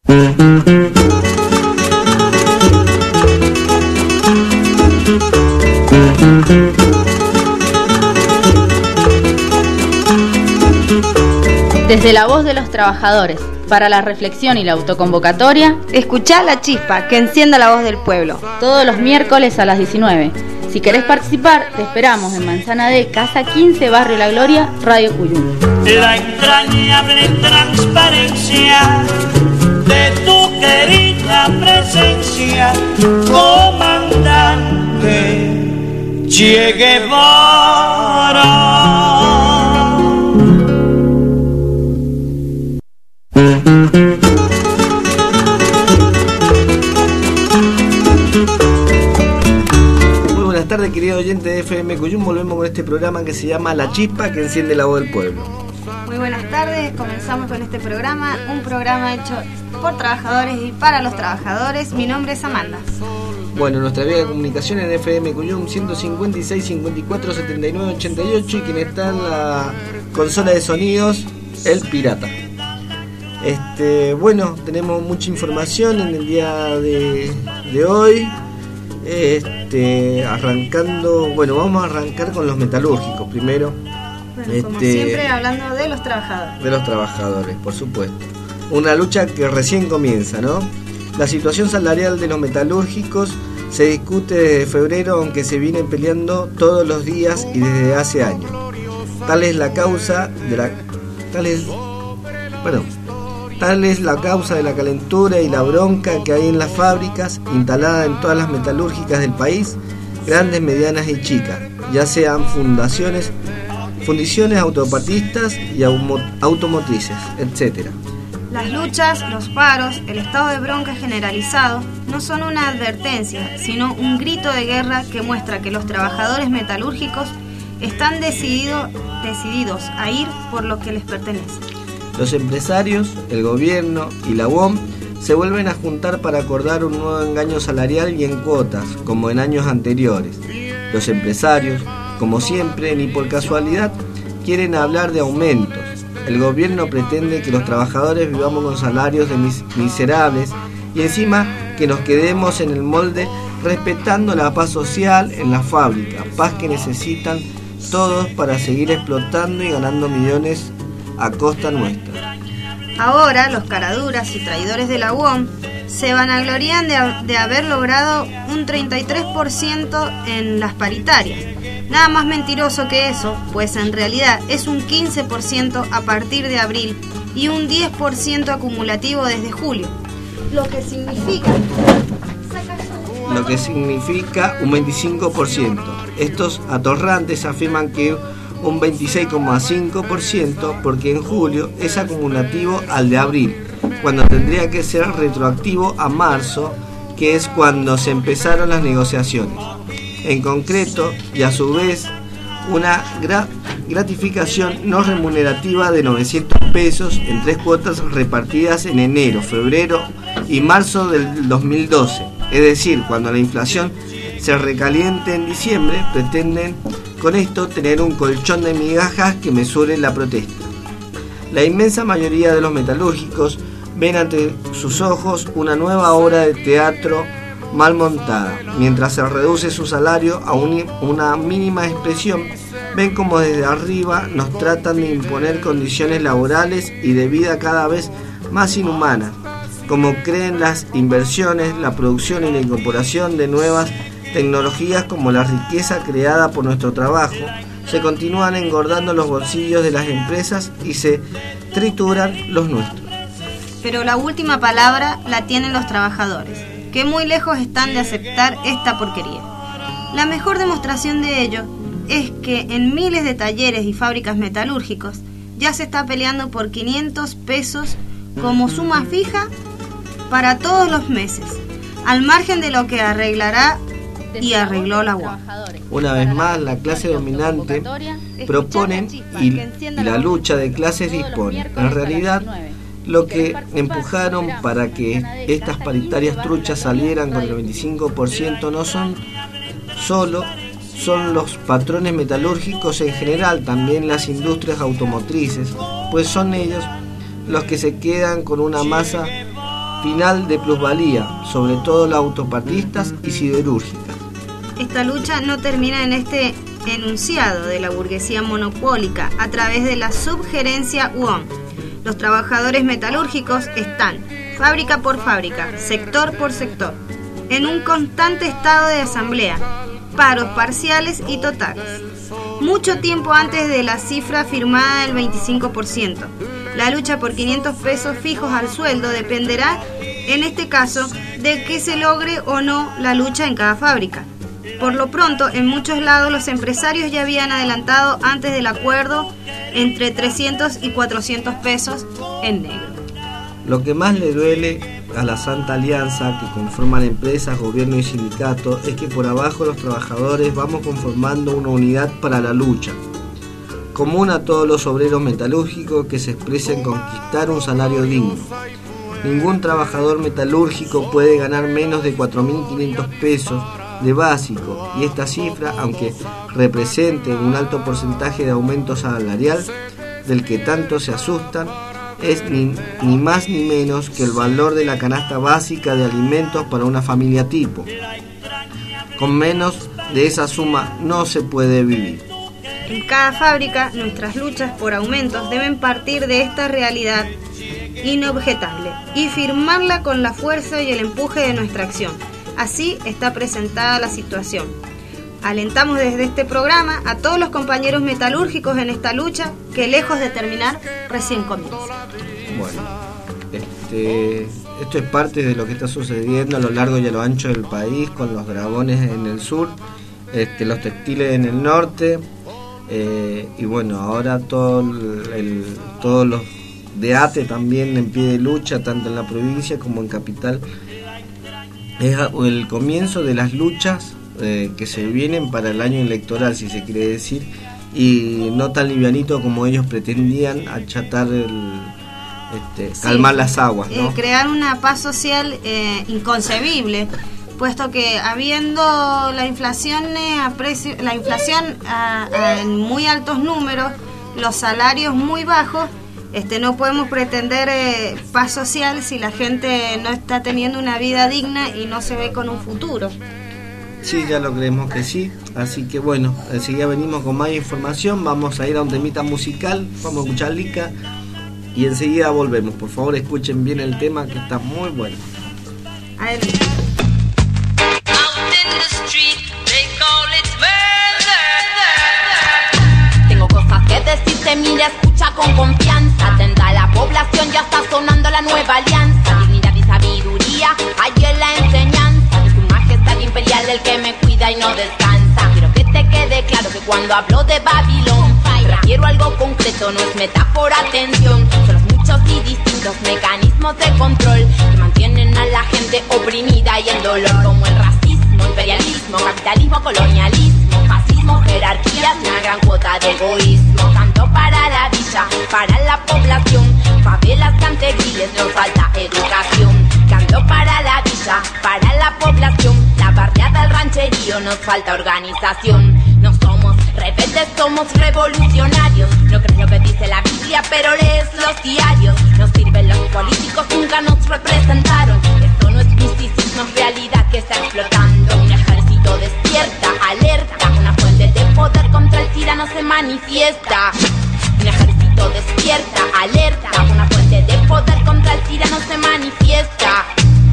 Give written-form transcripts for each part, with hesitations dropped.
Desde la voz de los trabajadores, para la reflexión y la autoconvocatoria, escuchá La Chispa, que encienda la voz del pueblo. Todos los miércoles a las 19. Si querés participar, te esperamos en Manzana D, Casa 15, Barrio La Gloria, Radio Cuyum. La entrañable transparencia de tu querida presencia, comandante Che Guevara. Buenas tardes, querido oyente de FM Cuyum. Volvemos con este programa que se llama La Chispa, que enciende la voz del pueblo. Muy buenas tardes, comenzamos con este programa, un programa hecho por trabajadores y para los trabajadores. Mi nombre es Amanda. Bueno, nuestra vía de comunicación en FM Cuyum 156 54 79 88 y quien está en la consola de sonidos, el Pirata. Bueno, tenemos mucha información en el día de hoy. Arrancando, bueno, vamos a arrancar con los metalúrgicos primero. Bueno, como siempre, hablando de los trabajadores. De los trabajadores, por supuesto. Una lucha que recién comienza, ¿no? La situación salarial de los metalúrgicos se discute desde febrero, aunque se viene peleando todos los días y desde hace años. Tal es la causa de la calentura y la bronca que hay en las fábricas, instalada en todas las metalúrgicas del país, grandes, medianas y chicas, ya sean fundiciones autopartistas y automotrices, etc. Las luchas, los paros, el estado de bronca generalizado no son una advertencia, sino un grito de guerra que muestra que los trabajadores metalúrgicos están decididos a ir por lo que les pertenece. Los empresarios, el gobierno y la UOM se vuelven a juntar para acordar un nuevo engaño salarial y en cuotas, como en años anteriores. Los empresarios, como siempre, ni por casualidad, quieren hablar de aumentos. El gobierno pretende que los trabajadores vivamos con salarios miserables y encima que nos quedemos en el molde respetando la paz social en la fábrica, paz que necesitan todos para seguir explotando y ganando millones a costa nuestra. Ahora los caraduras y traidores de la UOM se vanaglorían de haber logrado un 33% en las paritarias. Nada más mentiroso que eso, pues en realidad es un 15% a partir de abril y un 10% acumulativo desde julio, lo que significa un 25%. Estos atorrantes afirman que un 26,5% porque en julio es acumulativo al de abril, cuando tendría que ser retroactivo a marzo, que es cuando se empezaron las negociaciones. En concreto, y a su vez, una gratificación no remunerativa de 900 pesos en 3 cuotas repartidas en enero, febrero y marzo del 2012. Es decir, cuando la inflación se recaliente en diciembre, pretenden con esto tener un colchón de migajas que mesure la protesta. La inmensa mayoría de los metalúrgicos ven ante sus ojos una nueva obra de teatro mal montada. Mientras se reduce su salario a una mínima expresión, ven como desde arriba nos tratan de imponer condiciones laborales y de vida cada vez más inhumanas, como creen las inversiones, la producción y la incorporación de nuevas tecnologías como la riqueza creada por nuestro trabajo, se continúan engordando los bolsillos de las empresas y se trituran los nuestros. Pero la última palabra la tienen los trabajadores, que muy lejos están de aceptar esta porquería. La mejor demostración de ello es que en miles de talleres y fábricas metalúrgicos ya se está peleando por 500 pesos como suma fija para todos los meses, al margen de lo que arreglará y arregló la UOM. Una vez más, la clase dominante proponen y la lucha de clases dispone. En realidad, lo que empujaron para que estas paritarias truchas salieran con el 25% no son los patrones metalúrgicos en general, también las industrias automotrices, pues son ellos los que se quedan con una masa final de plusvalía, sobre todo las autopartistas y siderúrgicas. Esta lucha no termina en este enunciado de la burguesía monopólica a través de la subgerencia UOM. Los trabajadores metalúrgicos están, fábrica por fábrica, sector por sector, en un constante estado de asamblea, paros parciales y totales. Mucho tiempo antes de la cifra firmada del 25%. La lucha por 500 pesos fijos al sueldo dependerá, en este caso, de que se logre o no la lucha en cada fábrica. Por lo pronto, en muchos lados los empresarios ya habían adelantado antes del acuerdo entre 300 y 400 pesos en negro. Lo que más le duele a la Santa Alianza, que conforman empresas, gobierno y sindicato, es que por abajo los trabajadores vamos conformando una unidad para la lucha, común a todos los obreros metalúrgicos que se expresen conquistar un salario digno. Ningún trabajador metalúrgico puede ganar menos de 4.500 pesos de básico, y esta cifra, aunque represente un alto porcentaje de aumento salarial del que tanto se asustan, es ni más ni menos que el valor de la canasta básica de alimentos para una familia tipo. Con menos de esa suma no se puede vivir. En cada fábrica, nuestras luchas por aumentos deben partir de esta realidad inobjetable y firmarla con la fuerza y el empuje de nuestra acción. Así está presentada la situación. Alentamos desde este programa a todos los compañeros metalúrgicos en esta lucha que, lejos de terminar, recién comienza. Bueno, esto es parte de lo que está sucediendo a lo largo y a lo ancho del país, con los dragones en el sur, los textiles en el norte, y bueno, ahora todos los de ATE también en pie de lucha, tanto en la provincia como en capital. Es el comienzo de las luchas que se vienen para el año electoral, si se quiere decir, y no tan livianito como ellos pretendían, achatar calmar las aguas, ¿no? Crear una paz social inconcebible, puesto que habiendo la inflación en muy altos números, los salarios muy bajos, no podemos pretender paz social si la gente no está teniendo una vida digna y no se ve con un futuro. Sí, ya lo creemos que sí, así que bueno, enseguida venimos con más información, vamos a ir a un temita musical, vamos a escuchar Lica y enseguida volvemos. Por favor, escuchen bien el tema, que está muy bueno. Adelante. Tengo cosas que decirte, mira, escucha con confianza. Atenta a la población, ya está sonando la nueva alianza. Dignidad y sabiduría, hay en la enseñanza de su majestad imperial, el que me cuida y no descansa. Quiero que te quede claro que cuando hablo de Babilón, refiero algo concreto, no es metáfora, atención. Son los muchos y distintos mecanismos de control que mantienen a la gente oprimida y en dolor, como el racismo, imperialismo, capitalismo, colonialismo, fascismo, jerarquías, una gran cuota de egoísmo. Tanto para la villa, para la población, favelas, cantequiles, nos falta educación. Canto para la villa, para la población, la barriada, el rancherío, nos falta organización. No somos rebeldes, somos revolucionarios. No crees lo que dice la Biblia, pero lees los diarios. Nos sirven los políticos, nunca nos representaron. Esto no es misticismo, es realidad que está explotando. Un ejército despierta, alerta, una fuente de poder contra el tirano se manifiesta. Un ejército despierta, alerta, una fuente de poder contra el tirano se manifiesta.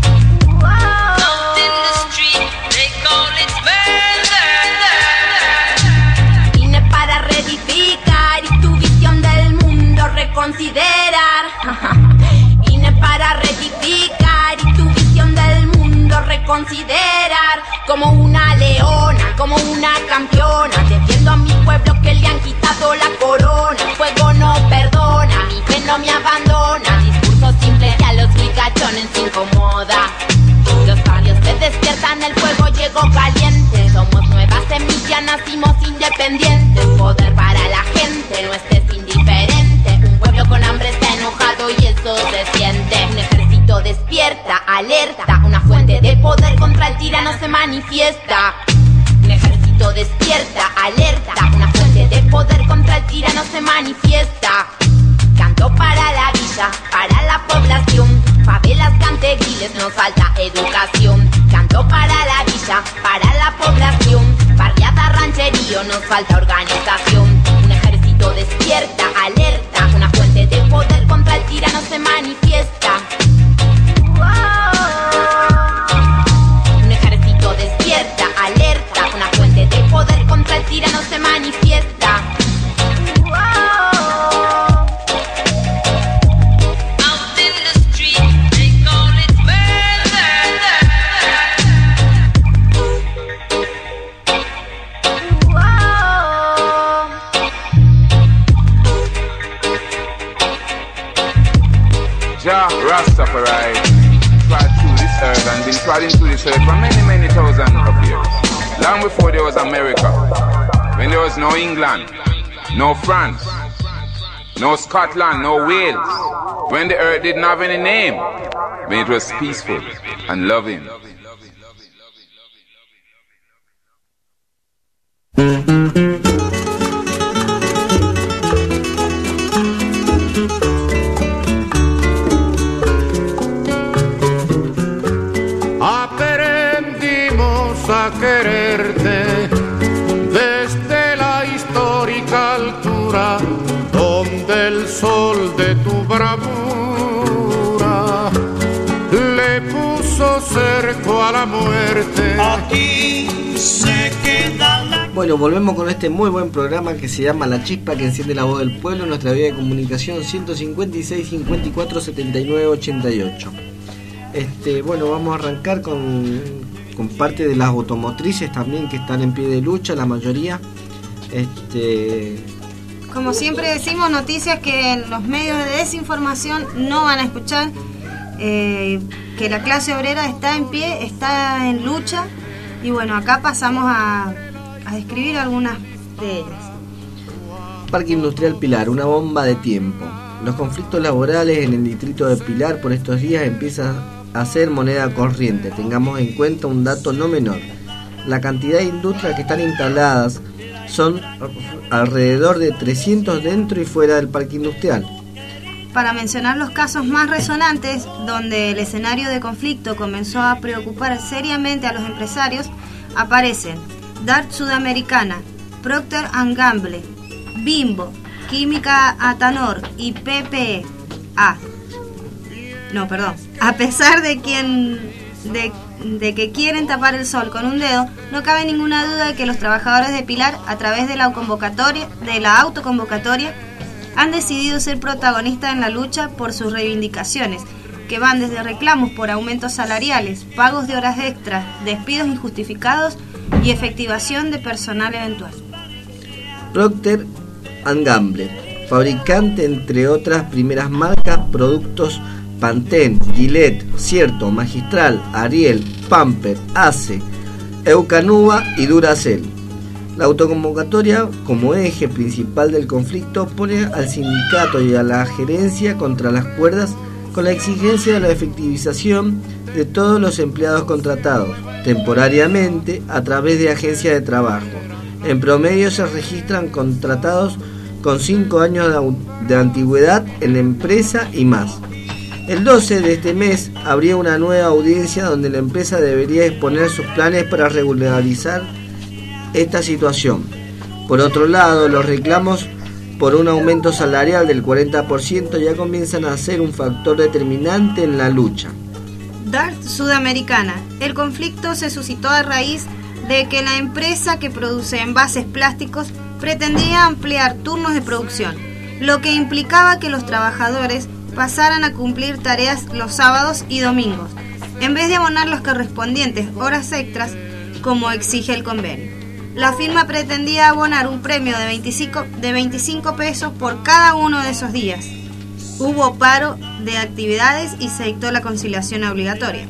Vine para reedificar y tu visión del mundo reconsiderar. Vine para reedificar y tu visión del mundo reconsiderar. Como una leona, como una campeona, defiendo a mi pueblo que le han quitado la corona. El fuego no perdona, mi fe no me abandona. Discurso simple que a los ricachones incomoda. Los barrios se despiertan, el fuego llegó caliente. Somos nuevas semillas, nacimos independientes. Poder para la gente, no estés indiferente. Un pueblo con hambre está enojado y eso se siente. Un ejército despierta, alerta, una fuente de poder contra el tirano se manifiesta. Un ejército despierta, alerta, una fuente de poder contra el tirano se manifiesta. Canto para la villa, para la población, favelas, cantequiles, falta organización. Un ejército despierta, alerta, una fuente de poder contra el tirano se manifiesta. Un ejército despierta, alerta, una fuente de poder contra el tirano se manifiesta. Jah Rastafari trod through this earth and been trotting through this earth for many, many thousands of years. Long before there was America, when there was no England, no France, no Scotland, no Wales, when the earth didn't have any name, when it was peaceful and loving. A quererte desde la histórica altura donde el sol de tu bravura le puso cerco a la muerte. Aquí se queda la... Bueno, volvemos con este muy buen programa que se llama La Chispa que enciende la voz del pueblo, nuestra vía de comunicación 156 54 79 88. Bueno, vamos a arrancar con parte de las automotrices también que están en pie de lucha, la mayoría. Como siempre decimos, noticias que los medios de desinformación no van a escuchar, que la clase obrera está en pie, está en lucha, y bueno, acá pasamos a describir algunas de ellas. Parque Industrial Pilar, una bomba de tiempo. Los conflictos laborales en el distrito de Pilar por estos días empiezan a ser moneda corriente. Tengamos en cuenta un dato no menor. La cantidad de industrias que están instaladas son alrededor de 300 dentro y fuera del parque industrial. Para mencionar los casos más resonantes, donde el escenario de conflicto comenzó a preocupar seriamente a los empresarios, aparecen Dart Sudamericana, Procter & Gamble, Bimbo, Química Atanor y PPE. A pesar de que quieren tapar el sol con un dedo, no cabe ninguna duda de que los trabajadores de Pilar, a través de la autoconvocatoria, han decidido ser protagonistas en la lucha por sus reivindicaciones, que van desde reclamos por aumentos salariales, pagos de horas extras, despidos injustificados y efectivación de personal eventual. Procter & Gamble, fabricante entre otras primeras marcas, productos Pantene, Gillette, Cierto, Magistral, Ariel, Pamper, Ace, Eucanuba y Duracell. La autoconvocatoria, como eje principal del conflicto, pone al sindicato y a la gerencia contra las cuerdas con la exigencia de la efectivización de todos los empleados contratados temporariamente a través de agencias de trabajo. En promedio se registran contratados con 5 años de antigüedad en la empresa y más. El 12 de este mes habría una nueva audiencia donde la empresa debería exponer sus planes para regularizar esta situación. Por otro lado, los reclamos por un aumento salarial del 40% ya comienzan a ser un factor determinante en la lucha. Dart Sudamericana. El conflicto se suscitó a raíz de que la empresa que produce envases plásticos pretendía ampliar turnos de producción, lo que implicaba que los trabajadores pasaran a cumplir tareas los sábados y domingos, en vez de abonar las correspondientes horas extras como exige el convenio. La firma pretendía abonar un premio de 25 pesos por cada uno de esos días. Hubo paro de actividades y se dictó la conciliación obligatoria.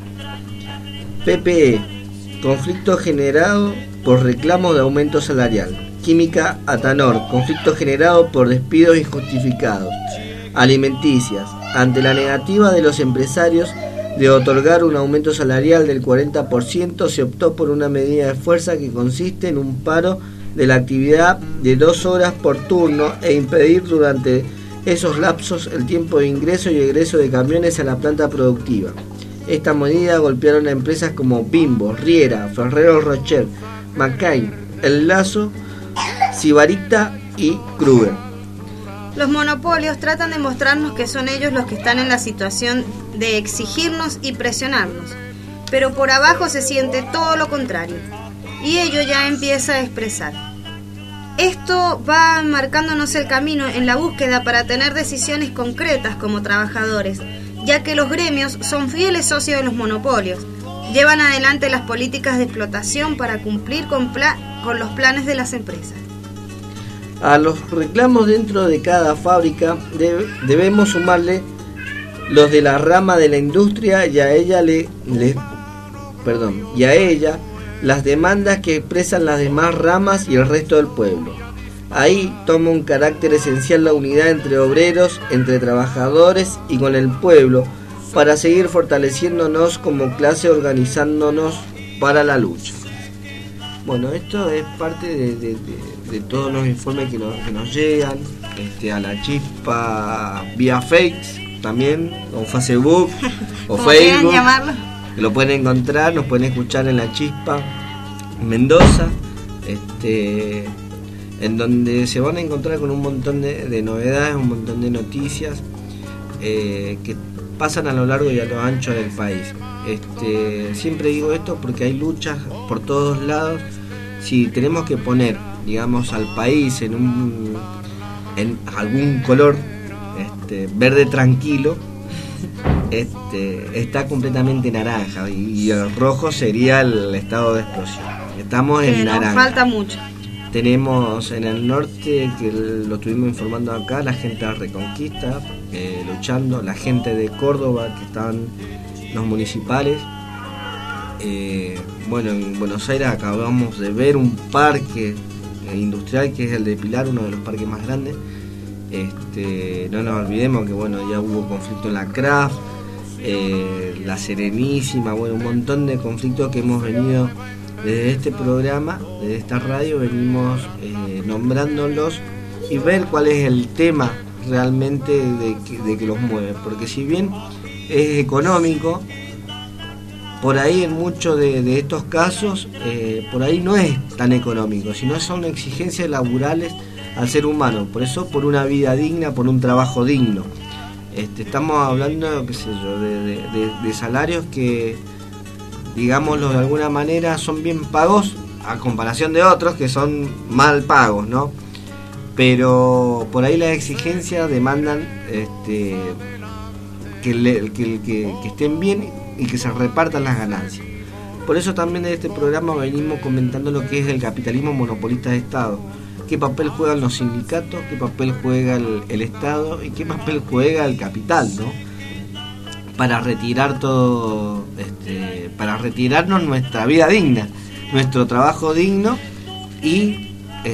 PPE, conflicto generado por reclamos de aumento salarial. Química Atanor, conflicto generado por despidos injustificados. Alimenticias, ante la negativa de los empresarios de otorgar un aumento salarial del 40%, se optó por una medida de fuerza que consiste en un paro de la actividad de 2 horas por turno e impedir durante esos lapsos el tiempo de ingreso y egreso de camiones a la planta productiva. Esta medida golpearon a empresas como Bimbo, Riera, Ferrero Rocher, McCain, El Lazo, Sibarita y Kruger. Los monopolios tratan de mostrarnos que son ellos los que están en la situación de exigirnos y presionarnos, pero por abajo se siente todo lo contrario, y ello ya empieza a expresar. Esto va marcándonos el camino en la búsqueda para tener decisiones concretas como trabajadores, ya que los gremios son fieles socios de los monopolios, llevan adelante las políticas de explotación para cumplir con los planes de las empresas. A los reclamos dentro de cada fábrica debemos sumarle los de la rama de la industria y a ella las demandas que expresan las demás ramas y el resto del pueblo. Ahí toma un carácter esencial la unidad entre obreros, entre trabajadores y con el pueblo para seguir fortaleciéndonos como clase, organizándonos para la lucha. Bueno, esto es parte de todos los informes que nos llegan a la chispa vía fakes también, o Facebook, o Facebook, que lo pueden encontrar, nos pueden escuchar en la chispa Mendoza, en donde se van a encontrar con un montón de novedades, un montón de noticias que pasan a lo largo y a lo ancho del país. Siempre digo esto porque hay luchas por todos lados. Si tenemos que poner, digamos, al país en algún color verde tranquilo, está completamente naranja, y el rojo sería el estado de explosión. Estamos en naranja. Nos falta mucho. Tenemos en el norte, que lo estuvimos informando acá, la gente de Reconquista luchando, la gente de Córdoba, que están los municipales. En Buenos Aires acabamos de ver un parque industrial que es el de Pilar, uno de los parques más grandes. No nos olvidemos que ya hubo conflicto en la CRAF, la Serenísima, un montón de conflictos que hemos venido desde este programa, desde esta radio, venimos nombrándolos y ver cuál es el tema realmente de que los mueve, porque si bien es económico, por ahí en muchos de estos casos, por ahí no es tan económico, sino son exigencias laborales al ser humano, por eso por una vida digna, por un trabajo digno. Estamos hablando, de salarios que, digámoslo de alguna manera, son bien pagos a comparación de otros que son mal pagos, ¿no? Pero por ahí las exigencias demandan que estén bien y que se repartan las ganancias. Por eso también en este programa venimos comentando lo que es el capitalismo monopolista de Estado. Qué papel juegan los sindicatos, qué papel juega el Estado y qué papel juega el capital, ¿no? Para retirar todo, para retirarnos nuestra vida digna, nuestro trabajo digno, y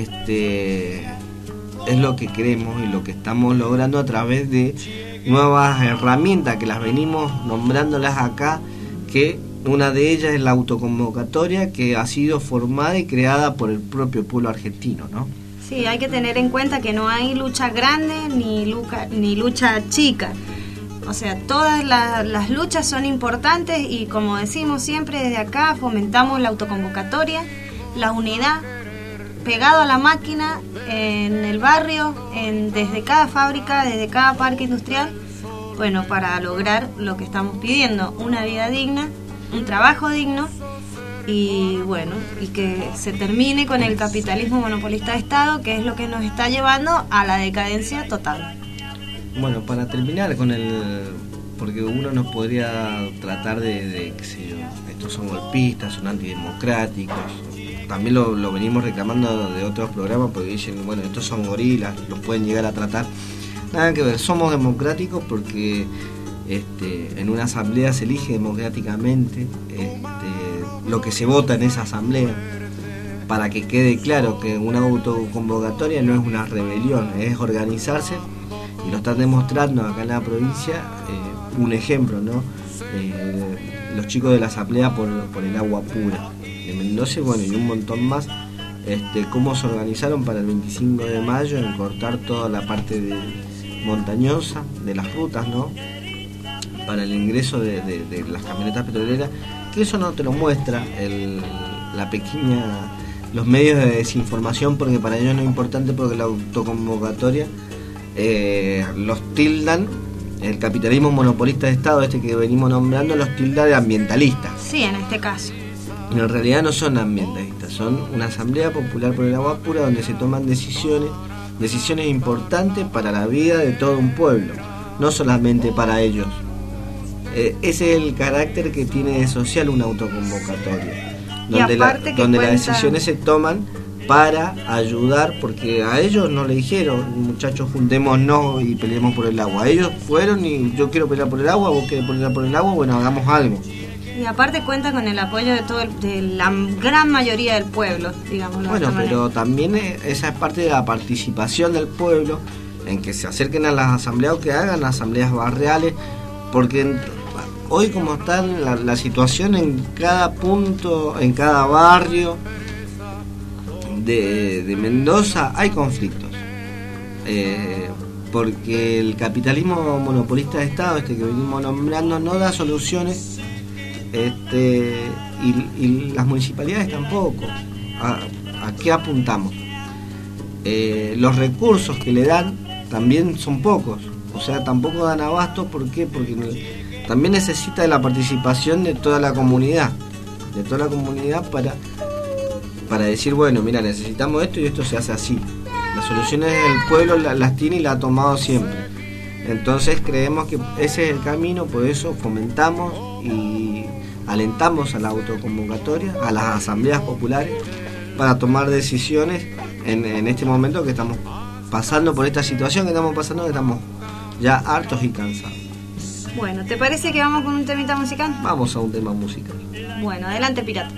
es lo que queremos y lo que estamos logrando a través de nuevas herramientas que las venimos nombrándolas acá, que una de ellas es la autoconvocatoria, que ha sido formada y creada por el propio pueblo argentino, ¿no? Sí, hay que tener en cuenta que no hay lucha grande ni lucha chica. O sea, todas las luchas son importantes y, como decimos siempre desde acá, fomentamos la autoconvocatoria, la unidad, pegado a la máquina, en el barrio, desde cada fábrica, desde cada parque industrial, para lograr lo que estamos pidiendo: una vida digna, un trabajo digno, y que se termine con el capitalismo monopolista de Estado, que es lo que nos está llevando a la decadencia total. Bueno, para terminar con porque uno nos podría tratar de qué sé yo, estos son golpistas, son antidemocráticos. También lo venimos reclamando de otros programas, porque dicen, estos son gorilas, los pueden llegar a tratar. Nada que ver, somos democráticos porque en una asamblea se elige democráticamente lo que se vota en esa asamblea, para que quede claro que una autoconvocatoria no es una rebelión, es organizarse, y lo están demostrando acá en la provincia. Un ejemplo, ¿no? Los chicos de la asamblea por el agua pura de Mendoza, y un montón más, cómo se organizaron para el 25 de mayo en cortar toda la parte montañosa de las rutas, ¿no? Para el ingreso de las camionetas petroleras, que eso no te lo muestra la pequeña los medios de desinformación, porque para ellos no es importante, porque la autoconvocatoria los tildan, el capitalismo monopolista de Estado, este que venimos nombrando, los tilda de ambientalistas. Sí, en este caso. En realidad no son ambientalistas, son una asamblea popular por el agua pura donde se toman decisiones importantes para la vida de todo un pueblo, no solamente para ellos. Ese es el carácter que tiene de social una autoconvocatoria, donde las decisiones se toman para ayudar, porque a ellos no le dijeron, muchachos, juntémonos y peleemos por el agua. Ellos fueron y yo quiero pelear por el agua, vos querés pelear por el agua, bueno, hagamos algo. Y aparte cuenta con el apoyo de la gran mayoría del pueblo, digamos. Bueno, pero también esa es parte de la participación del pueblo, en que se acerquen a las asambleas o que hagan asambleas barriales, porque hoy como está la situación en cada punto, en cada barrio de Mendoza hay conflictos, porque el capitalismo monopolista de Estado, que venimos nombrando, no da soluciones, y las municipalidades tampoco. ¿A qué apuntamos? Los recursos que le dan también son pocos, o sea, tampoco dan abasto. ¿Por qué? Porque también necesita de la participación de toda la comunidad, para decir, bueno, mira, necesitamos esto y esto se hace así. Las soluciones el pueblo las tiene y las ha tomado siempre. Entonces creemos que ese es el camino, por eso fomentamos y alentamos a la autoconvocatoria, a las asambleas populares, para tomar decisiones en este momento que estamos pasando por esta situación que estamos ya hartos y cansados. Bueno, ¿te parece que vamos con un temita musical? Vamos a un tema musical. Bueno, adelante, pirata.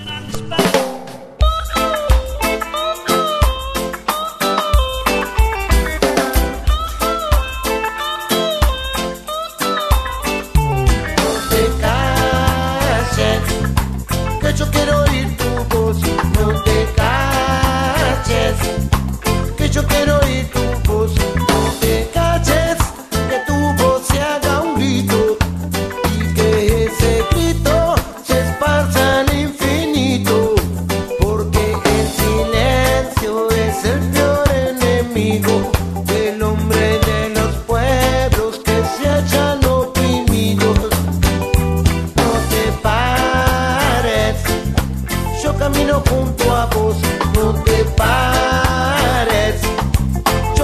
Yo quiero oír tu voz, no te calles, que yo quiero oír tu voz, no te calles, que tu voz se haga un grito y que ese grito se esparza al infinito, porque el silencio es el peor enemigo del hombre de los pueblos que se hallan oprimidos. No te pares, yo camino junto a vos, no te pares,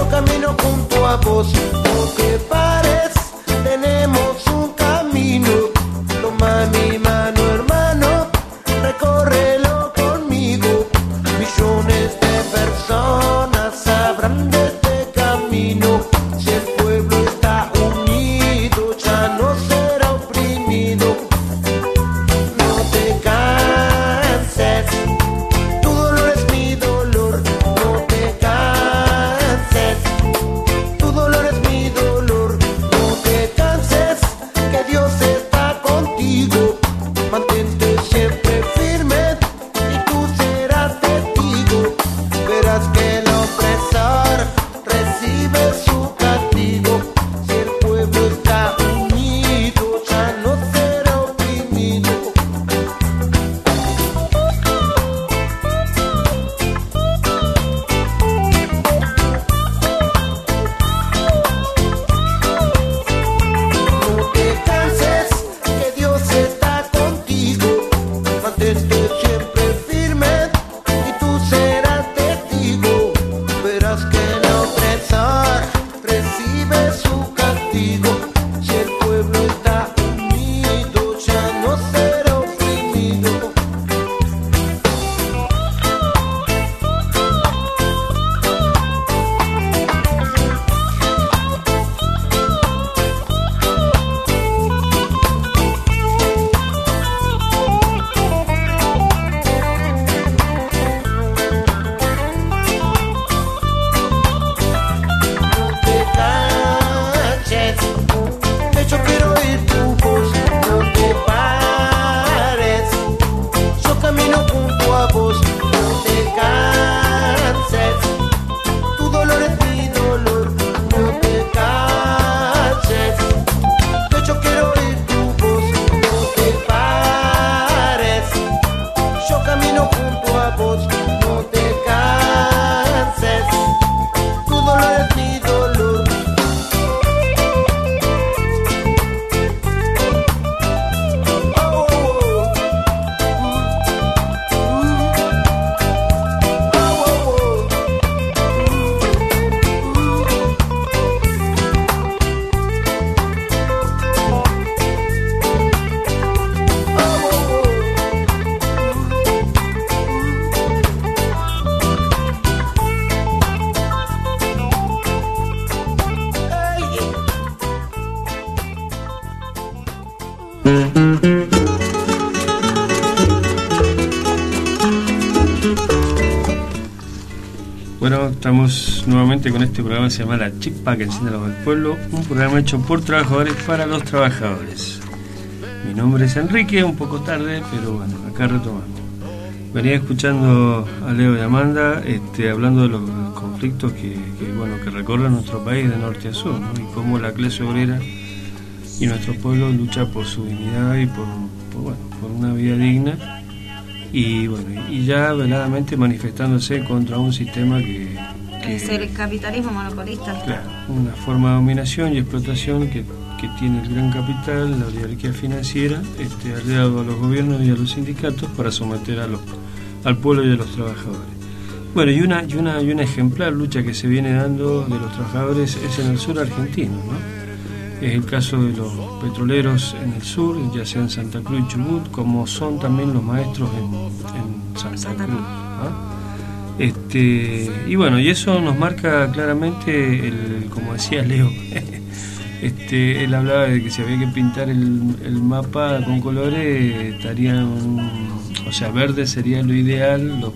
Bueno, estamos nuevamente con este programa que se llama La Chispa que enciende la voz del pueblo, un programa hecho por trabajadores para los trabajadores. Mi nombre es Enrique, un poco tarde, pero bueno, acá retomamos. Venía escuchando a Leo y Amanda hablando de los conflictos que recorren nuestro país de norte a sur, ¿no? Y cómo la clase obrera y nuestro pueblo lucha por su dignidad y por una vida digna. Y ya veladamente manifestándose contra un sistema que es el capitalismo monopolista. Claro, una forma de dominación y explotación que tiene el gran capital, la oligarquía financiera, aliado a los gobiernos y a los sindicatos para someter al pueblo y a los trabajadores. Bueno, y una ejemplar lucha que se viene dando de los trabajadores es en el sur argentino, ¿no? Es el caso de los petroleros en el sur, ya sea en Santa Cruz y Chubut, como son también los maestros en Santa Cruz, ¿no? Y eso nos marca claramente, como decía Leo, él hablaba de que si había que pintar el mapa con colores, verde sería lo ideal, lo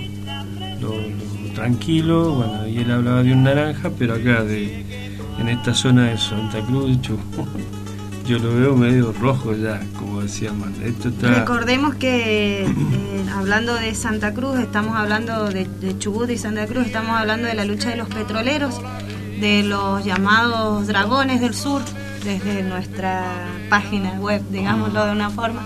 tranquilo, y él hablaba de un naranja, pero acá en esta zona de Santa Cruz, yo lo veo medio rojo ya, como decía Amanda. Recordemos que hablando de Santa Cruz, estamos hablando de Chubut y Santa Cruz, estamos hablando de la lucha de los petroleros, de los llamados dragones del sur, desde nuestra página web, digámoslo de una forma.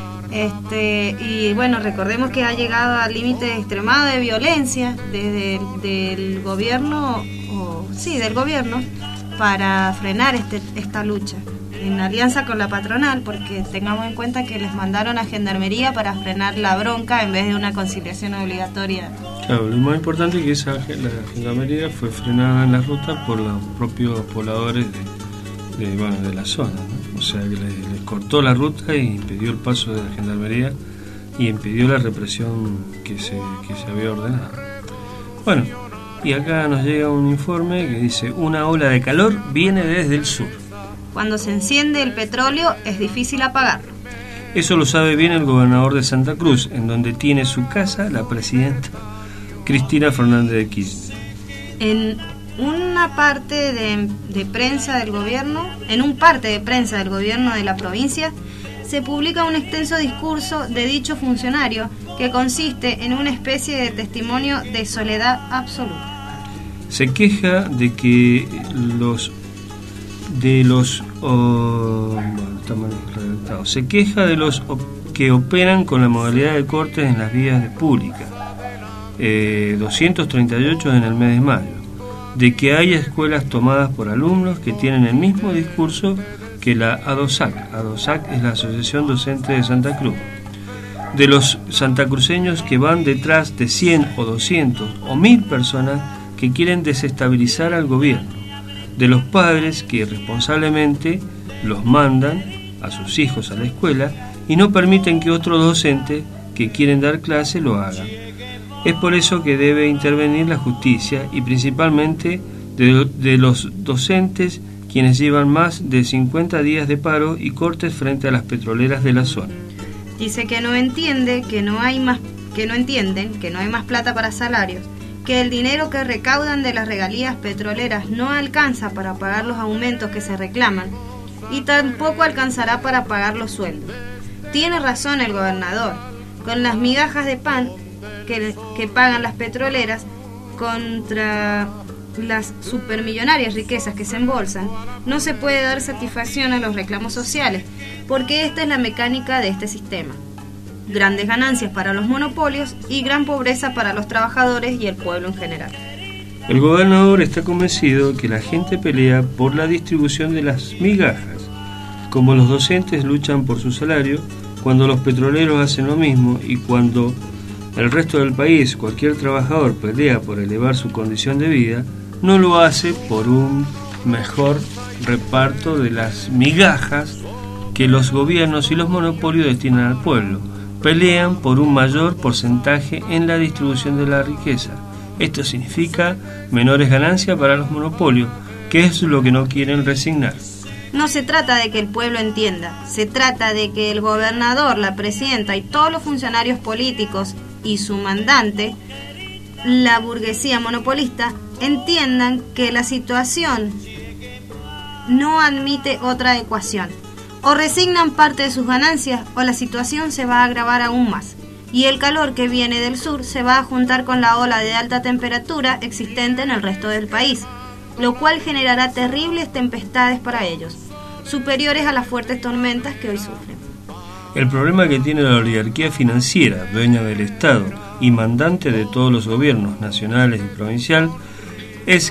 Recordemos que ha llegado al límite extremado de violencia desde del gobierno, del gobierno, para frenar esta lucha, en alianza con la patronal, porque tengamos en cuenta que les mandaron a Gendarmería para frenar la bronca en vez de una conciliación obligatoria. Claro, lo más importante es que la Gendarmería fue frenada en la ruta por los propios pobladores de la zona, ¿no? O sea, que les cortó la ruta y impidió el paso de la Gendarmería y impidió la represión que se había ordenado. Bueno, y acá nos llega un informe que dice: una ola de calor viene desde el sur. Cuando se enciende el petróleo es difícil apagarlo. Eso lo sabe bien el gobernador de Santa Cruz, en donde tiene su casa la presidenta Cristina Fernández de Kirchner. En una parte de prensa del gobierno, en un parte de prensa del gobierno de la provincia, se publica un extenso discurso de dicho funcionario que consiste en una especie de testimonio de soledad absoluta. Se queja de que se queja de los que operan con la modalidad de cortes en las vías públicas, 238 en el mes de mayo, de que hay escuelas tomadas por alumnos que tienen el mismo discurso que la ADOSAC. ADOSAC es la Asociación Docente de Santa Cruz. De los santacruceños que van detrás de 100 o 200 o 1000 personas que quieren desestabilizar al gobierno. De los padres que responsablemente los mandan a sus hijos a la escuela y no permiten que otros docentes que quieren dar clase lo hagan. Es por eso que debe intervenir la justicia y principalmente de los docentes, quienes llevan más de 50 días de paro y cortes frente a las petroleras de la zona. Dice que no entienden que no hay más plata para salarios, que el dinero que recaudan de las regalías petroleras no alcanza para pagar los aumentos que se reclaman y tampoco alcanzará para pagar los sueldos. Tiene razón el gobernador, con las migajas de pan que pagan las petroleras contra las supermillonarias riquezas que se embolsan, no se puede dar satisfacción a los reclamos sociales, porque esta es la mecánica de este sistema. Grandes ganancias para los monopolios y gran pobreza para los trabajadores y el pueblo en general. El gobernador está convencido que la gente pelea por la distribución de las migajas, como los docentes luchan por su salario, cuando los petroleros hacen lo mismo y cuando el resto del país, cualquier trabajador pelea por elevar su condición de vida, no lo hace por un mejor reparto de las migajas que los gobiernos y los monopolios destinan al pueblo. Pelean por un mayor porcentaje en la distribución de la riqueza. Esto significa menores ganancias para los monopolios, que es lo que no quieren resignar. No se trata de que el pueblo entienda, se trata de que el gobernador, la presidenta y todos los funcionarios políticos y su mandante, la burguesía monopolista, entiendan que la situación no admite otra ecuación. O resignan parte de sus ganancias o la situación se va a agravar aún más. Y el calor que viene del sur se va a juntar con la ola de alta temperatura existente en el resto del país, lo cual generará terribles tempestades para ellos, superiores a las fuertes tormentas que hoy sufren. El problema que tiene la oligarquía financiera, dueña del Estado y mandante de todos los gobiernos nacionales y provincial, es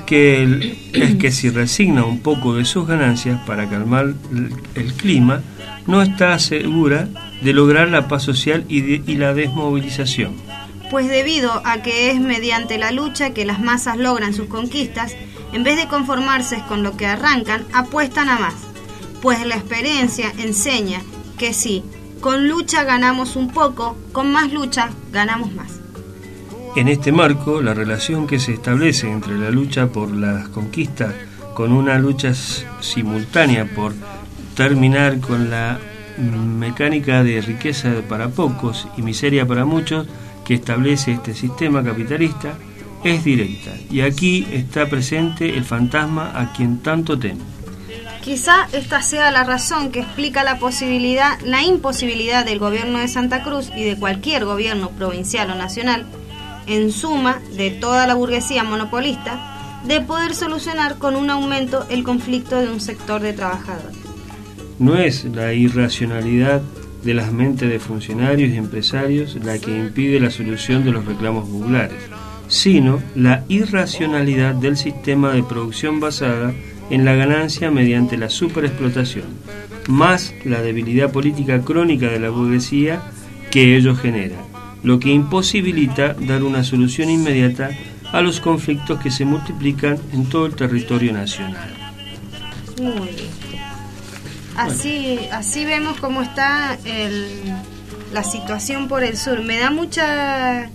que si resigna un poco de sus ganancias para calmar el clima, no está segura de lograr la paz social y la desmovilización. Pues debido a que es mediante la lucha que las masas logran sus conquistas, en vez de conformarse con lo que arrancan, apuestan a más. Pues la experiencia enseña que si con lucha ganamos un poco, con más lucha ganamos más. En este marco, la relación que se establece entre la lucha por las conquistas con una lucha simultánea por terminar con la mecánica de riqueza para pocos y miseria para muchos que establece este sistema capitalista es directa, y aquí está presente el fantasma a quien tanto teme. Quizá esta sea la razón que explica la imposibilidad del gobierno de Santa Cruz y de cualquier gobierno provincial o nacional, en suma de toda la burguesía monopolista, de poder solucionar con un aumento el conflicto de un sector de trabajadores. No es la irracionalidad de las mentes de funcionarios y empresarios la que impide la solución de los reclamos populares, sino la irracionalidad del sistema de producción basada en la ganancia mediante la superexplotación, más la debilidad política crónica de la burguesía que ello genera, lo que imposibilita dar una solución inmediata a los conflictos que se multiplican en todo el territorio nacional. Muy bien. Así vemos cómo está la situación por el sur. Me da mucha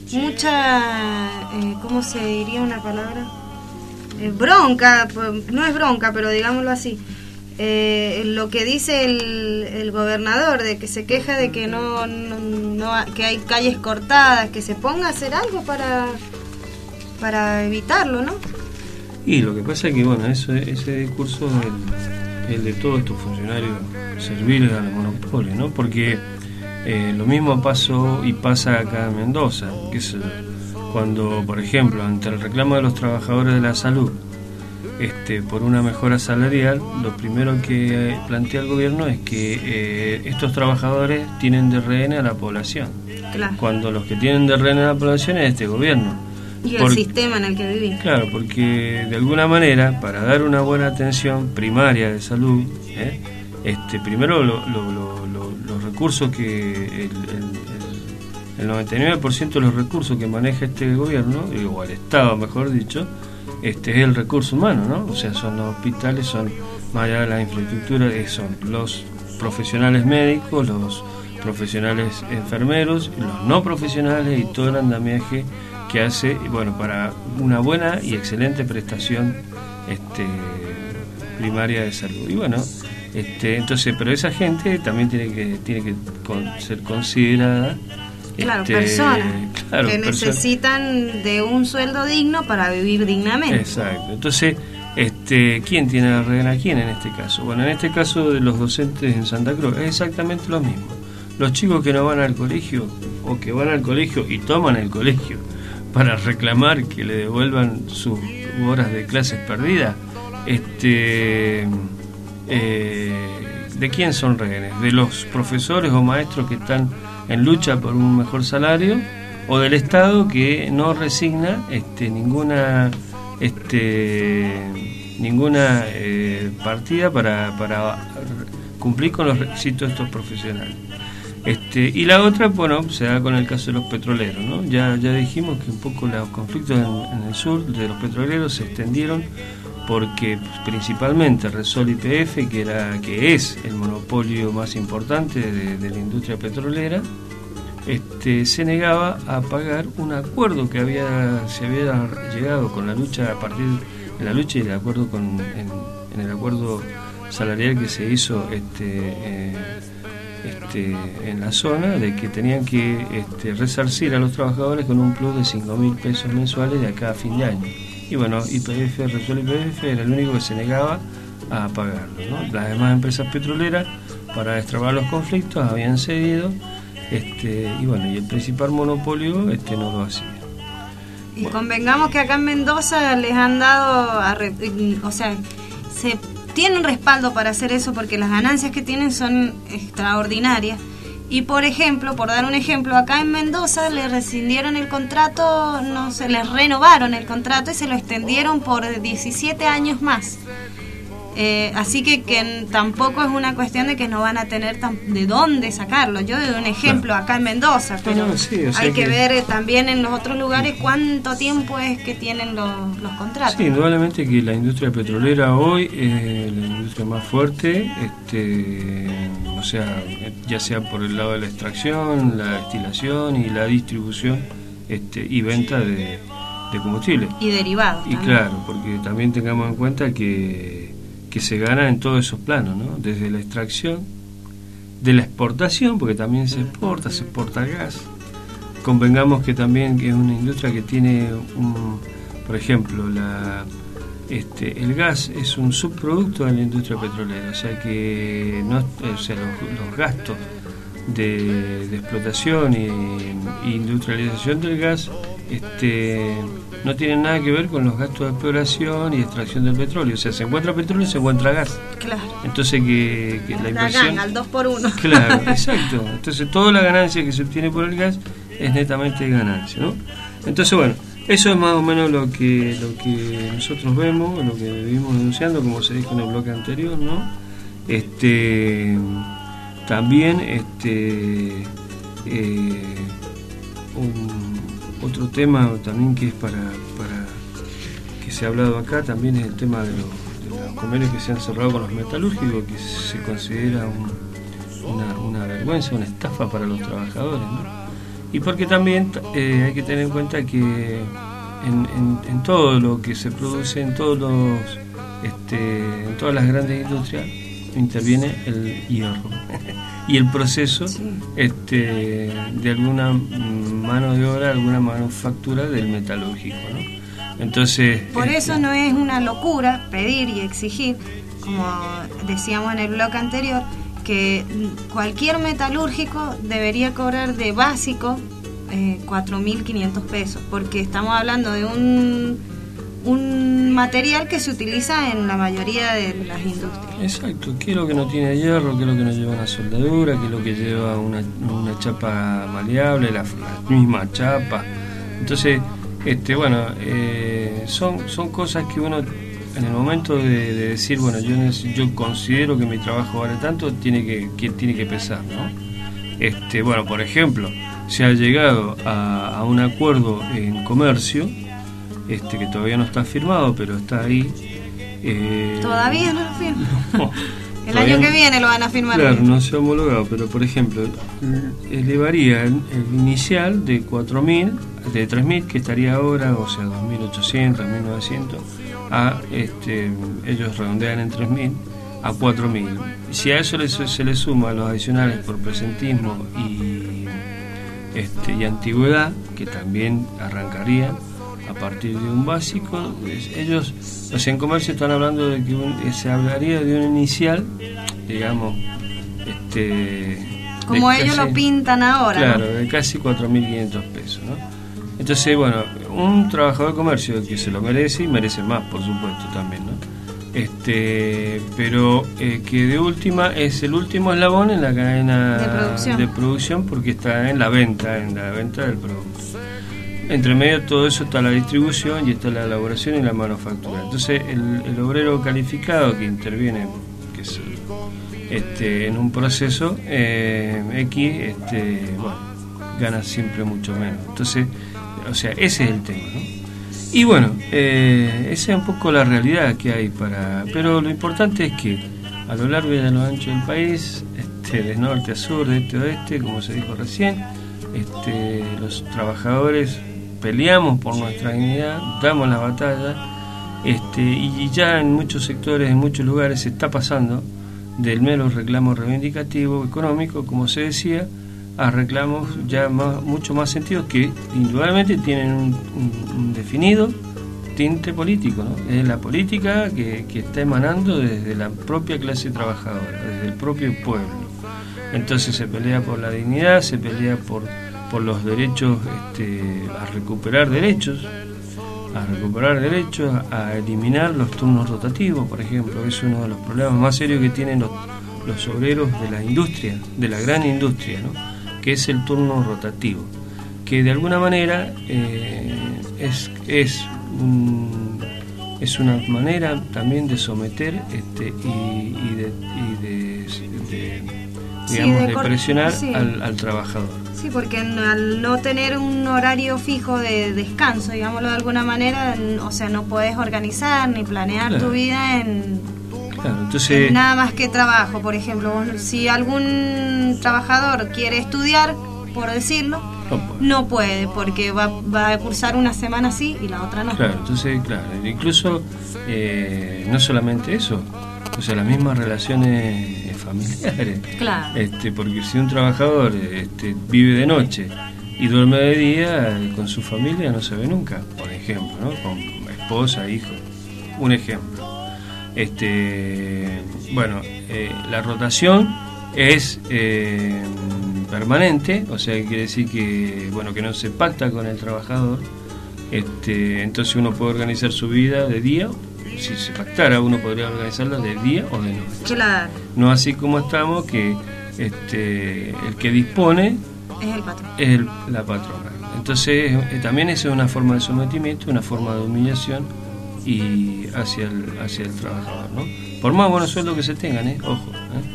¿cómo se diría una palabra? Bronca, no es bronca, pero digámoslo así. Lo que dice el gobernador, de que se queja de que no que hay calles cortadas, que se ponga a hacer algo para evitarlo, ¿no? Y lo que pasa es que, bueno, ese discurso es el de todos estos funcionarios serviles al monopolio, ¿no? Porque lo mismo pasó y pasa acá en Mendoza, que es cuando, por ejemplo, ante el reclamo de los trabajadores de la salud por una mejora salarial, lo primero que plantea el gobierno es que estos trabajadores tienen de rehén a la población. Claro. Cuando los que tienen de rehén a la población es este gobierno. Y el sistema en el que vivimos. Claro, porque de alguna manera, para dar una buena atención primaria de salud, primero los recursos que el 99% de los recursos que maneja este gobierno, o el Estado mejor dicho, es el recurso humano, ¿no? O sea, son los hospitales, son más allá de la infraestructura, son los profesionales médicos, los profesionales enfermeros, los no profesionales y todo el andamiaje que hace, bueno, para una buena y excelente prestación primaria de salud. Y bueno, entonces, pero esa gente también tiene que ser considerada. Claro, personas que necesitan de un sueldo digno para vivir dignamente. Exacto. Entonces, ¿quién tiene la rehén a quién en este caso? Bueno, en este caso de los docentes en Santa Cruz es exactamente lo mismo. Los chicos que no van al colegio o que van al colegio y toman el colegio para reclamar que le devuelvan sus horas de clases perdidas, ¿de quién son rehenes? ¿De los profesores o maestros que están en lucha por un mejor salario, o del Estado que no resigna ninguna partida para cumplir con los requisitos de estos profesionales? Y la otra, bueno, se da con el caso de los petroleros, ¿no? Ya dijimos que un poco los conflictos en el sur de los petroleros se extendieron porque principalmente Repsol YPF, que es el monopolio más importante de la industria petrolera, se negaba a pagar un acuerdo que se había llegado con la lucha a partir de la lucha y el acuerdo en el acuerdo salarial que se hizo en la zona, de que tenían que resarcir a los trabajadores con un plus de 5.000 pesos mensuales de acá a fin de año. Y bueno, Repsol YPF era el único que se negaba a pagarlo, ¿no? Las demás empresas petroleras, para destrabar los conflictos, habían cedido, y bueno, y el principal monopolio no lo hacía. Y bueno, convengamos que acá en Mendoza les han dado, se tienen respaldo para hacer eso porque las ganancias que tienen son extraordinarias. Y por ejemplo, por dar un ejemplo, acá en Mendoza le rescindieron el contrato, les renovaron el contrato y se lo extendieron por 17 años más. Así que tampoco es una cuestión de que no van a tener de dónde sacarlo. Yo doy un ejemplo acá en Mendoza, pero hay que ver también en los otros lugares cuánto tiempo es que tienen los contratos. Sí, indudablemente que la industria petrolera hoy es la industria más fuerte, ya sea por el lado de la extracción, la destilación y la distribución y venta de combustible. Y derivados. Y también. Claro, porque también tengamos en cuenta que se gana en todos esos planos, ¿no? Desde la extracción, de la exportación, porque también se exporta gas. Convengamos que también que es una industria que tiene por ejemplo, el gas es un subproducto de la industria petrolera, o sea que los gastos de explotación y industrialización del gas no tienen nada que ver con los gastos de exploración y extracción del petróleo. O sea, se encuentra petróleo y se encuentra gas. Claro. Entonces que la inversión... al 2x1. Claro, exacto. Entonces toda la ganancia que se obtiene por el gas es netamente ganancia, ¿no? Entonces, bueno, eso es más o menos lo que nosotros vemos, lo que vivimos denunciando, como se dijo en el bloque anterior, ¿no? También otro tema también que es para que se ha hablado acá también es el tema de los convenios que se han cerrado con los metalúrgicos, que se considera una vergüenza, una estafa para los trabajadores, ¿no? Y porque también hay que tener en cuenta que en todo lo que se produce, en todas las grandes industrias interviene el hierro y el proceso de alguna mano de obra, alguna manufactura del metalúrgico, ¿no? Entonces por eso no es una locura pedir y exigir, como decíamos en el bloque anterior, que cualquier metalúrgico debería cobrar de básico 4.500 pesos, porque estamos hablando de un material que se utiliza en la mayoría de las industrias. Exacto, ¿qué es lo que no tiene hierro? ¿Qué es lo que no lleva una soldadura? ¿Qué es lo que lleva una chapa maleable? La misma chapa. Entonces, son cosas que uno, en el momento de decir, bueno, yo considero que mi trabajo vale tanto, tiene que pesar, ¿no? Por ejemplo, se ha llegado a un acuerdo en comercio, que todavía no está firmado, pero está ahí. ¿Todavía no lo firman? No, el año que viene lo van a firmar. Claro, no se ha homologado, pero por ejemplo, elevaría el inicial de 4.000, de 3.000, que estaría ahora, o sea, 2.800, 1.900, a ellos redondean en 3.000 a 4.000. Si a eso se le suma los adicionales por presentismo y antigüedad, que también arrancarían a partir de un básico, ellos, o sea, en comercio están hablando de que se hablaría de un inicial, digamos, como ellos lo pintan ahora, claro, ¿no? De casi 4.500 pesos, ¿no? Entonces, bueno, un trabajador de comercio que se lo merece, y merece más, por supuesto, también, ¿no? Pero que de última es el último eslabón en la cadena de producción, porque está en la venta del producto. Entre medio de todo eso está la distribución y está la elaboración y la manufactura. Entonces el obrero calificado que interviene, que es en un proceso X, gana siempre mucho menos. Entonces, o sea, ese es el tema, ¿no? Y bueno, esa es un poco la realidad que hay pero lo importante es que a lo largo y a lo ancho del país, de norte a sur, de este a oeste, como se dijo recién, los trabajadores peleamos por nuestra dignidad, damos la batalla, Y ya en muchos sectores, en muchos lugares se está pasando del mero reclamo reivindicativo económico, como se decía, a reclamos ya mucho más sentidos que indudablemente tienen un definido tinte político, ¿no? Es la política que está emanando desde la propia clase trabajadora, desde el propio pueblo. Entonces se pelea por la dignidad, se pelea por los derechos, a recuperar derechos, a eliminar los turnos rotativos, por ejemplo. Es uno de los problemas más serios que tienen los obreros de la industria, de la gran industria, ¿no? Que es el turno rotativo, que de alguna manera es una manera también de someter de presionar al trabajador. Sí, porque al no tener un horario fijo de descanso, digámoslo de alguna manera, o sea, no puedes organizar ni planear tu vida en nada más que trabajo. Por ejemplo, si algún trabajador quiere estudiar, por decirlo, no puede, porque va a cursar una semana sí y la otra no. Claro, entonces, incluso no solamente eso, o sea, las mismas relaciones familiares. Claro. Porque si un trabajador vive de noche y duerme de día, con su familia no se ve nunca, por ejemplo, ¿no? Con esposa, hijos, un ejemplo. La rotación es permanente, o sea, quiere decir que no se pacta con el trabajador. Entonces uno puede organizar su vida de día. Si se pactara, uno podría organizarla de día o de noche. Claro. No así como estamos, que el que dispone es el patrón. Es la patrona. Entonces también eso es una forma de sometimiento, una forma de humillación y hacia el trabajador, ¿no? Por más buenos sueldos que se tengan, ojo.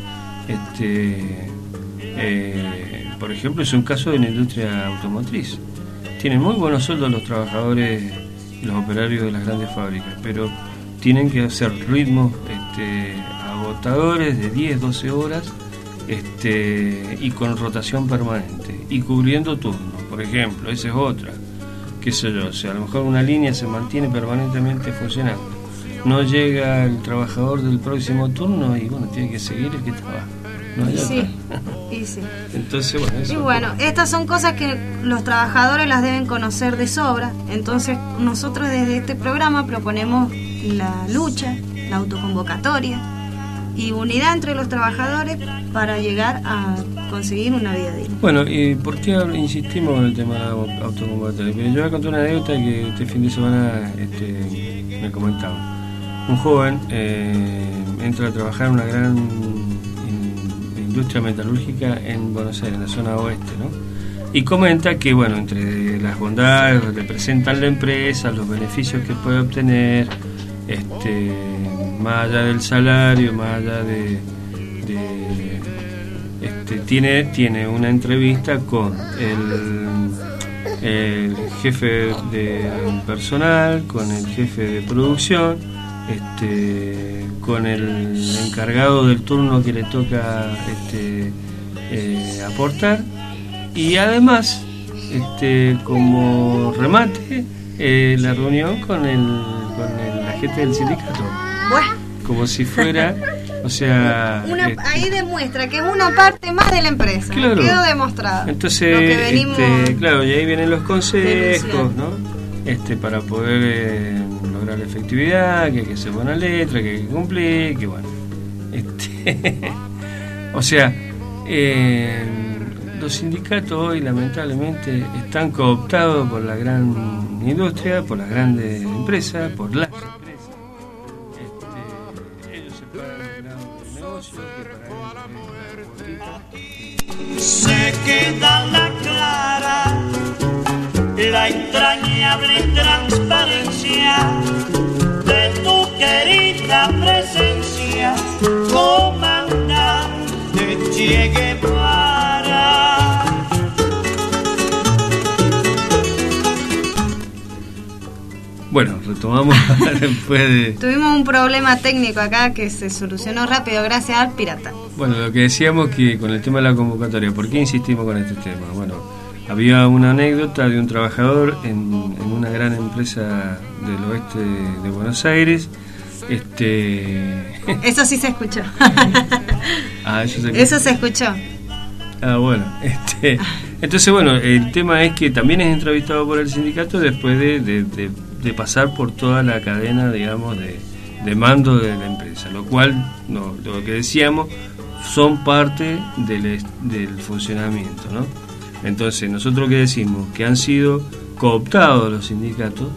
Por ejemplo, es un caso de la industria automotriz. Tienen muy buenos sueldos los trabajadores, los operarios de las grandes fábricas, pero tienen que hacer ritmos agotadores de 10, 12 horas y con rotación permanente y cubriendo turnos, por ejemplo. Esa es otra, qué sé yo, o sea, a lo mejor una línea se mantiene permanentemente funcionando, no llega el trabajador del próximo turno y tiene que seguir el que trabaja. Sí. Entonces, estas son cosas que los trabajadores las deben conocer de sobra. Entonces nosotros desde este programa proponemos la lucha, la autoconvocatoria y unidad entre los trabajadores para llegar a conseguir una vida digna. Bueno, ¿y por qué insistimos en el tema de la autoconvocatoria? Porque yo voy a contar una anécdota que este fin de semana me comentaba. Un joven entra a trabajar en una gran industria metalúrgica en Buenos Aires, en la zona oeste, ¿no? Y comenta que, entre las bondades que representan la empresa, los beneficios que puede obtener, más allá del salario, más allá tiene una entrevista con el jefe de personal, con el jefe de producción, con el encargado del turno que le toca aportar, y además como remate la reunión con la gente del sindicato. Como si fuera, o sea, ahí demuestra que es una parte más de la empresa. Claro. Quedó demostrado. Entonces, lo que venimos y ahí vienen los consejos, ¿no? Para poder lograr la efectividad, que hay que hacer buena letra, que hay que cumplir, que o sea, los sindicatos hoy lamentablemente están cooptados por la gran industria, por las grandes empresas, por las empresas. Ellos se pagan el negocio, que para ellos se queda la clara, la entrañable transparencia de tu querida presencia, comandante Che Guevara. Bueno, retomamos después de... Tuvimos un problema técnico acá que se solucionó rápido gracias al pirata. Bueno, lo que decíamos que con el tema de la convocatoria, ¿por qué insistimos con este tema? Bueno, había una anécdota de un trabajador en una gran empresa del oeste de Buenos Aires. Eso sí se escuchó. Eso se escuchó. Bueno, entonces bueno, el tema es que también es entrevistado por el sindicato después de pasar por toda la cadena, digamos, de mando de la empresa, lo cual, no, lo que decíamos, son parte del funcionamiento, ¿no? Entonces, nosotros que decimos que han sido cooptados los sindicatos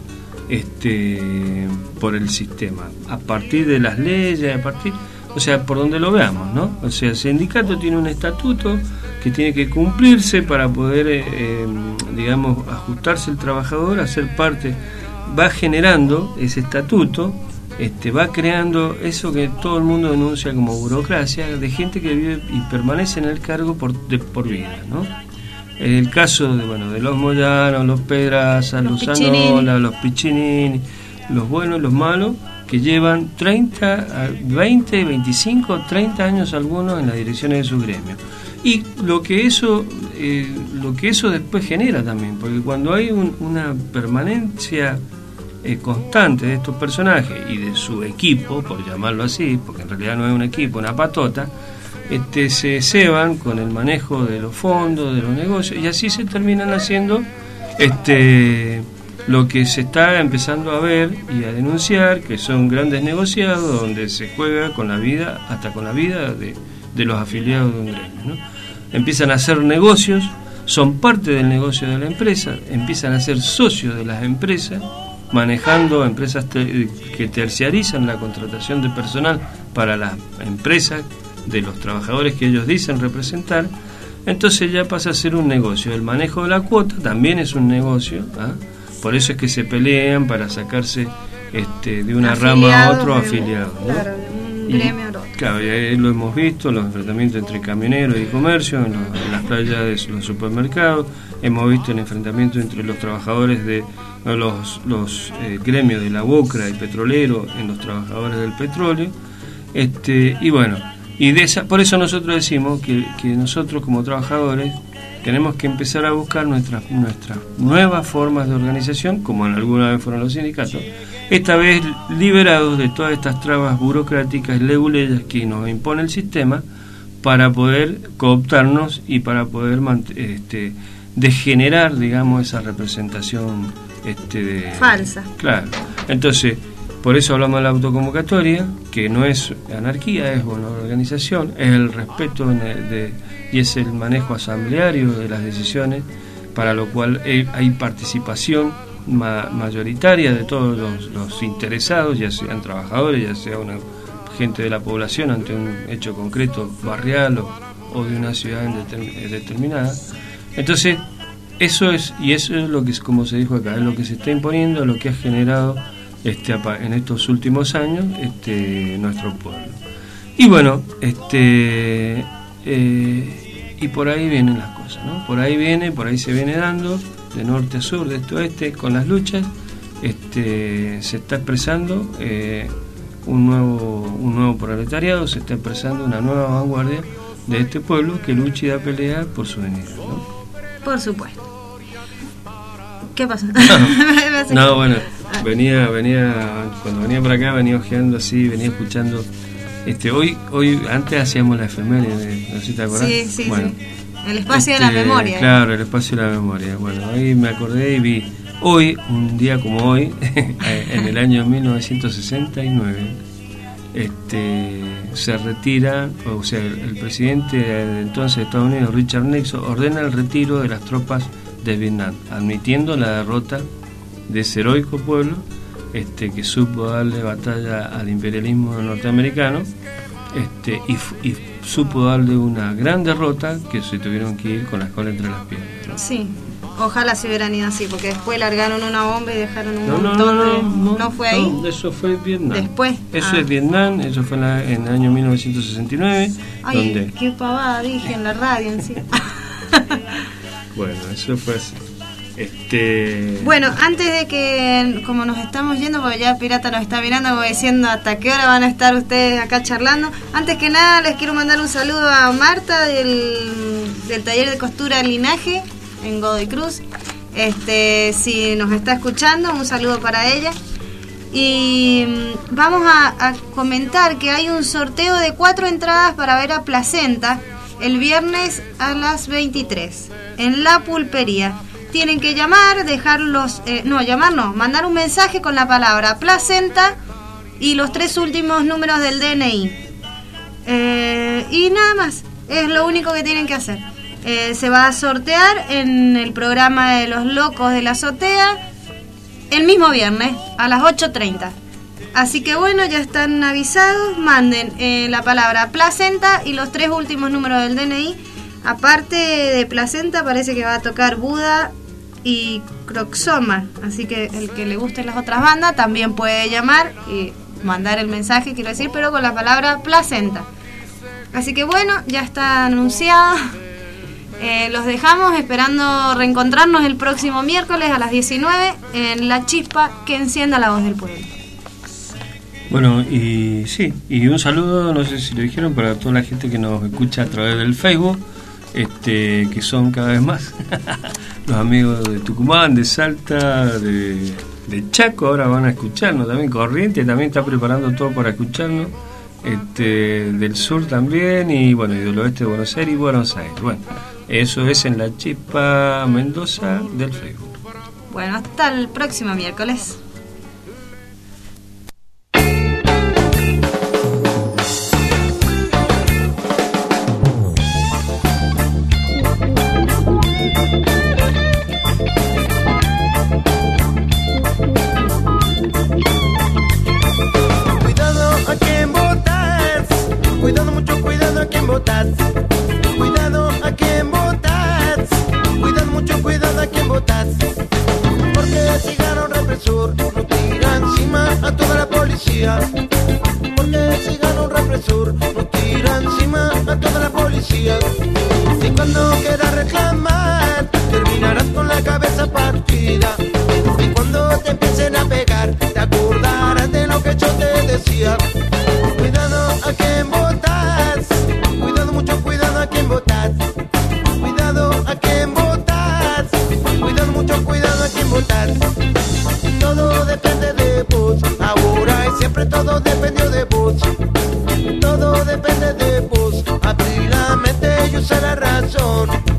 por el sistema, a partir de las leyes, o sea, por donde lo veamos, ¿no? O sea, el sindicato tiene un estatuto que tiene que cumplirse para poder, digamos, ajustarse el trabajador a ser parte. Va generando ese estatuto, va creando eso que todo el mundo denuncia como burocracia, de gente que vive y permanece en el cargo por vida, ¿no? El caso de los Moyanos, los Pedrazas, los Zanola, los Piccinini, los buenos, los malos, que llevan 20, 25, 30 años algunos en las direcciones de su gremio. Y lo que eso después genera también, porque cuando hay una permanencia constante de estos personajes y de su equipo, por llamarlo así, porque en realidad no es un equipo, una patota, se ceban con el manejo de los fondos, de los negocios, y así se terminan haciendo lo que se está empezando a ver y a denunciar, que son grandes negociados donde se juega con la vida, hasta con la vida de los afiliados de un gremio, ¿no? Empiezan a hacer negocios, son parte del negocio de la empresa, empiezan a ser socios de las empresas, manejando empresas que terciarizan la contratación de personal para las empresas de los trabajadores que ellos dicen representar. Entonces ya pasa a ser un negocio. El manejo de la cuota también es un negocio, ¿ah? Por eso es que se pelean para sacarse de una rama a otro afiliado, ¿no? Claro, un gremio a otro. Claro, y lo hemos visto, los enfrentamientos entre camioneros y comercio, en las playas de los supermercados, hemos visto el enfrentamiento entre los trabajadores de los gremios de la Bocra y petrolero en los trabajadores del petróleo, y bueno, por eso nosotros decimos que nosotros como trabajadores tenemos que empezar a buscar nuestras nuevas formas de organización, como en alguna vez fueron los sindicatos, esta vez liberados de todas estas trabas burocráticas, leguleyas que nos impone el sistema, para poder cooptarnos y para poder degenerar, digamos, esa representación falsa. Claro. Entonces, por eso hablamos de la autoconvocatoria, que no es anarquía, es una organización, es el respeto y es el manejo asambleario de las decisiones, para lo cual hay participación mayoritaria de todos los interesados, ya sean trabajadores, ya sea una gente de la población ante un hecho concreto barrial o de una ciudad determinada. Entonces, eso es lo que, como se dijo acá, es lo que se está imponiendo, lo que ha generado en estos últimos años nuestro pueblo. Y bueno, y por ahí vienen las cosas, ¿no? Por ahí se viene dando, de norte a sur, de este a oeste, con las luchas, se está expresando un nuevo proletariado, se está expresando una nueva vanguardia de este pueblo que lucha y da pelea por su venida, ¿no? Por supuesto. ¿Qué pasa? No, bueno, cuando venía para acá, venía ojeando así, venía escuchando. Hoy antes hacíamos la efeméride, no sé si te acordás. Sí, bueno, sí. El espacio de la memoria. Claro, el espacio de la memoria. Bueno, ahí me acordé y vi hoy, un día como hoy, en el año 1969, se retira, o sea, el presidente de entonces de Estados Unidos, Richard Nixon, ordena el retiro de las tropas de Vietnam, admitiendo la derrota de ese heroico pueblo que supo darle batalla al imperialismo norteamericano, y supo darle una gran derrota que se tuvieron que ir con la cola entre las piernas, ¿no? Sí, ojalá se hubieran ido así, porque después largaron una bomba y dejaron un montón ¿No fue ahí? No, eso fue Vietnam. Después. Eso es Vietnam, eso fue en el año 1969. Ay, donde... qué pavada dije en la radio en sí. Bueno, eso fue así. Bueno, antes de que, como nos estamos yendo, porque ya Pirata nos está mirando como diciendo hasta qué hora van a estar ustedes acá charlando, antes que nada les quiero mandar un saludo a Marta del taller de costura Linaje, en Godoy Cruz. Si nos está escuchando, un saludo para ella. Y vamos a comentar que hay un sorteo de 4 entradas para ver a Placenta el viernes a las 23 en La Pulpería. Tienen que llamar, mandar un mensaje con la palabra Placenta y los 3 últimos números del DNI. Y nada más, es lo único que tienen que hacer. Se va a sortear en el programa de Los Locos de la Azotea el mismo viernes a las 8:30. Así que bueno, ya están avisados. Manden la palabra Placenta y los 3 últimos números del DNI. Aparte de Placenta, parece que va a tocar Buda y Croxoma. Así que el que le gusten las otras bandas también puede llamar y mandar el mensaje, quiero decir, pero con la palabra Placenta. Así que bueno, ya está anunciado. Los dejamos esperando reencontrarnos el próximo miércoles a las 19 en La Chispa que encienda la voz del pueblo. Bueno, y sí, y un saludo, no sé si lo dijeron, para toda la gente que nos escucha a través del Facebook, que son cada vez más los amigos de Tucumán, de Salta, de Chaco, ahora van a escucharnos también. Corrientes también está preparando todo para escucharnos, del sur también, y bueno, y del oeste de Buenos Aires y Buenos Aires. Bueno, eso es en La Chispa Mendoza del Facebook. Bueno, hasta el próximo miércoles. Cuidado, mucho cuidado a quién votas. Cuidado a quién votas. Cuidado, mucho cuidado a quién votas. Porque si gana un represor, no tira encima a toda la policía. Porque si gana un represor, no tira encima a toda la policía. Y cuando quieras reclamar, terminarás con la cabeza partida. Y cuando te empiecen a pegar, te acordarás de lo que yo te decía. Cuidado a quién votas. Cuidado, mucho cuidado a quién votas. Cuidado a quién votas. Cuidado, mucho cuidado a quién votas. Todo depende de vos. Ahora y siempre todo dependió de vos. Todo depende de vos. Abrir la mente y usar la razón.